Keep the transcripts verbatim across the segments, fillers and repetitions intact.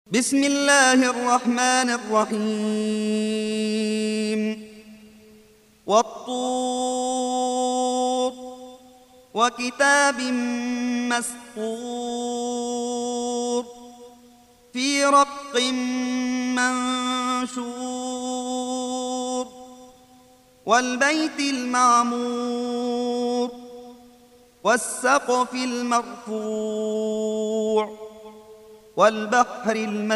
بسم الله الرحمن الرحيم والطور وكتاب مسطور في رق منشور والبيت المعمور والسقف المرفوع والبحر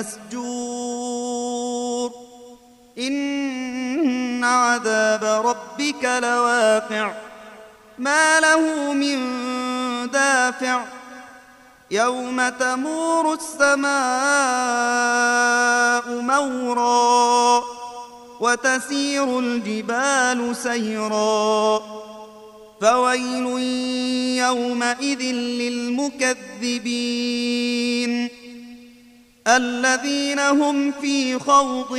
المسجور إن عذاب ربك لواقع ما له من دافع يوم تمور السماء مورا وتسير الجبال سيرا فويل يومئذ للمكذبين الذين هم في خوض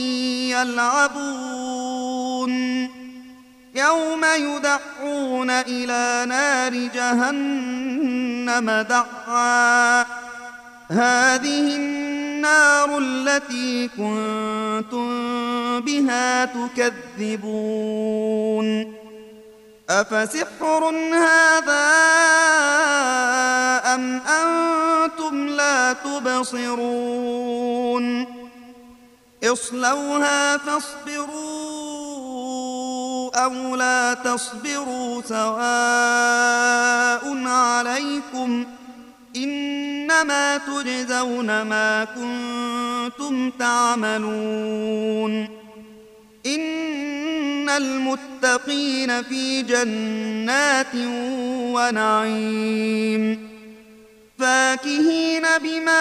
يلعبون يوم يدعون إلى نار جهنم دعا هذه النار التي كنتم بها تكذبون أفسحر هذا أم أنتم لا تبصرون اصلوها فاصبروا أو لا تصبروا سواء عليكم إنما تجزون ما كنتم تعملون إن المتقين في جنات ونعيم فاكهين بما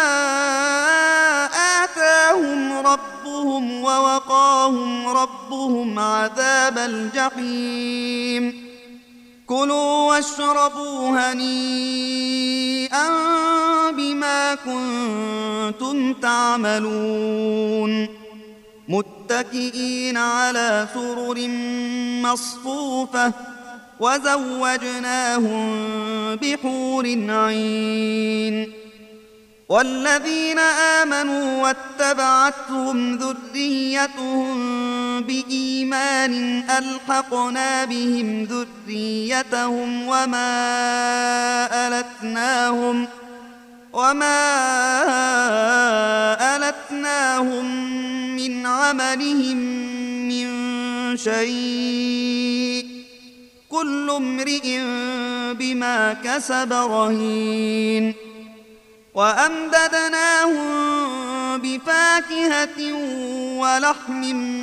آتاهم ربهم ووقاهم ربهم عذاب الجحيم كلوا واشربوا هنيئا بما كنتم تعملون متكئين على سرر مصفوفة وزوجناهم بحور عين والذين آمنوا واتبعتهم ذريتهم بإيمان ألحقنا بهم ذريتهم وما ألتناهم وما ألتناهم من عملهم من شيء كل امرئ بما كسب رهين وأمددناهم بفاكهة ولحم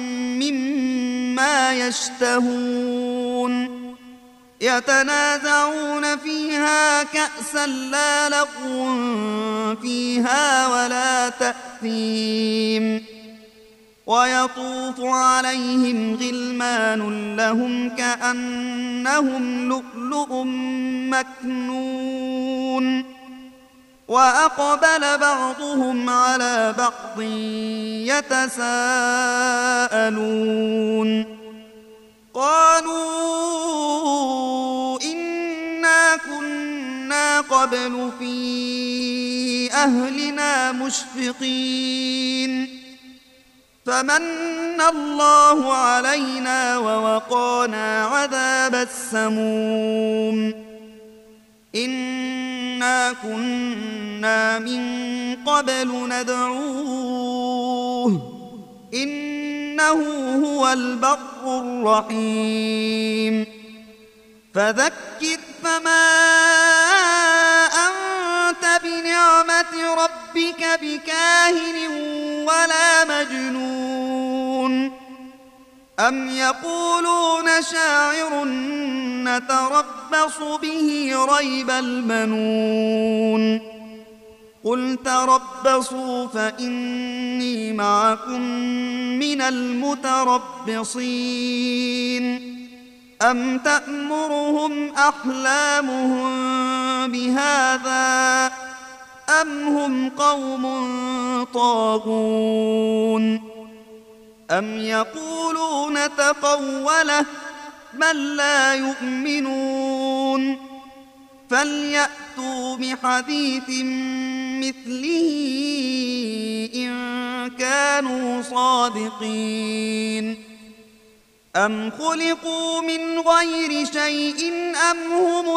مما يشتهون يتنازعون فيها كأسا لا لغو فيها ولا تأثيم ويطوف عليهم غلمان لهم كأنهم لؤلؤ مكنون وأقبل بعضهم على بعض يتساءلون قالوا إنا كنا قبل في أهلنا مشفقين فمن الله علينا ووقانا عذاب السموم إنا كنا من قبل ندعوه إنه هو البر الرحيم فذكر فما أنت بنعمة ربك بكاهن ولا مجنون أم يقولون شاعر نتربص به ريب المنون قل تربصوا فإني معكم من المتربصين أم تأمرهم أحلامهم بهذا أم هم قوم طاغون أم يقولون تقوله بل لا يؤمنون فليأتوا بحديث مثله إن كانوا صادقين أم خلقوا من غير شيء أم هم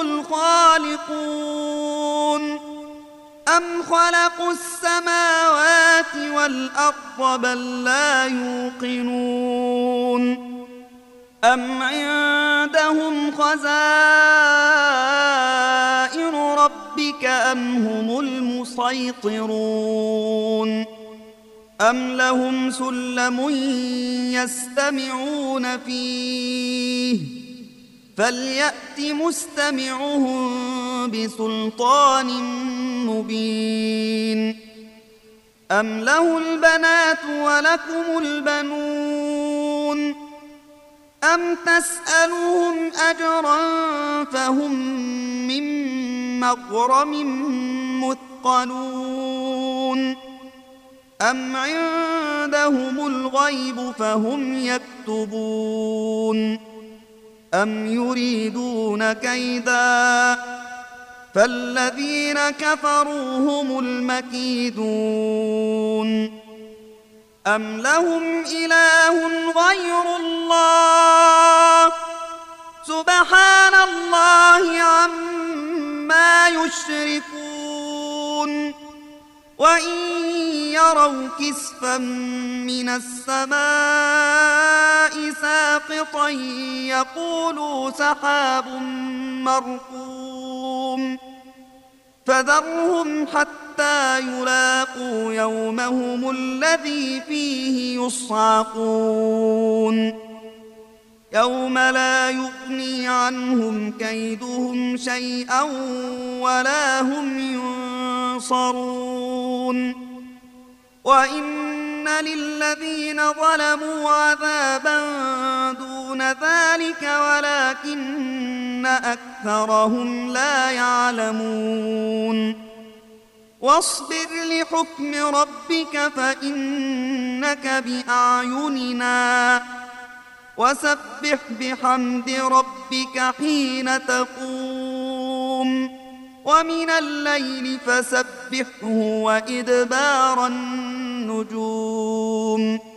الخالقون أم خلقوا السماوات والأرض بل لا يوقنون أم عندهم خزائن ربك أم هم المسيطرون أم لهم سلم يستمعون فيه فليأت مستمعهم بسلطان مبين أم له البنات ولكم البنون أم تسألهم أجرا فهم من مغرم مثقلون أم عندهم الغيب فهم يكتبون أم يريدون كيدا فالذين كفروا هم المكيدون أم لهم إله غير الله سبحان الله عما يشركون وإن يروا كسفا من السماء ساقطا يقولوا سحاب مركوم فذرهم حتى يلاقوا يومهم الذي فيه يصعقون يوم لا يغني عنهم كيدهم شيئا ولا هم ينصرون وإن للذين ظلموا عذابا دون ذلك ولكن أكثرهم لا يعلمون واصبر لحكم ربك فإنك بأعيننا وسبح بحمد ربك حين تقوم ومن الليل فسبحه وإدبار النجوم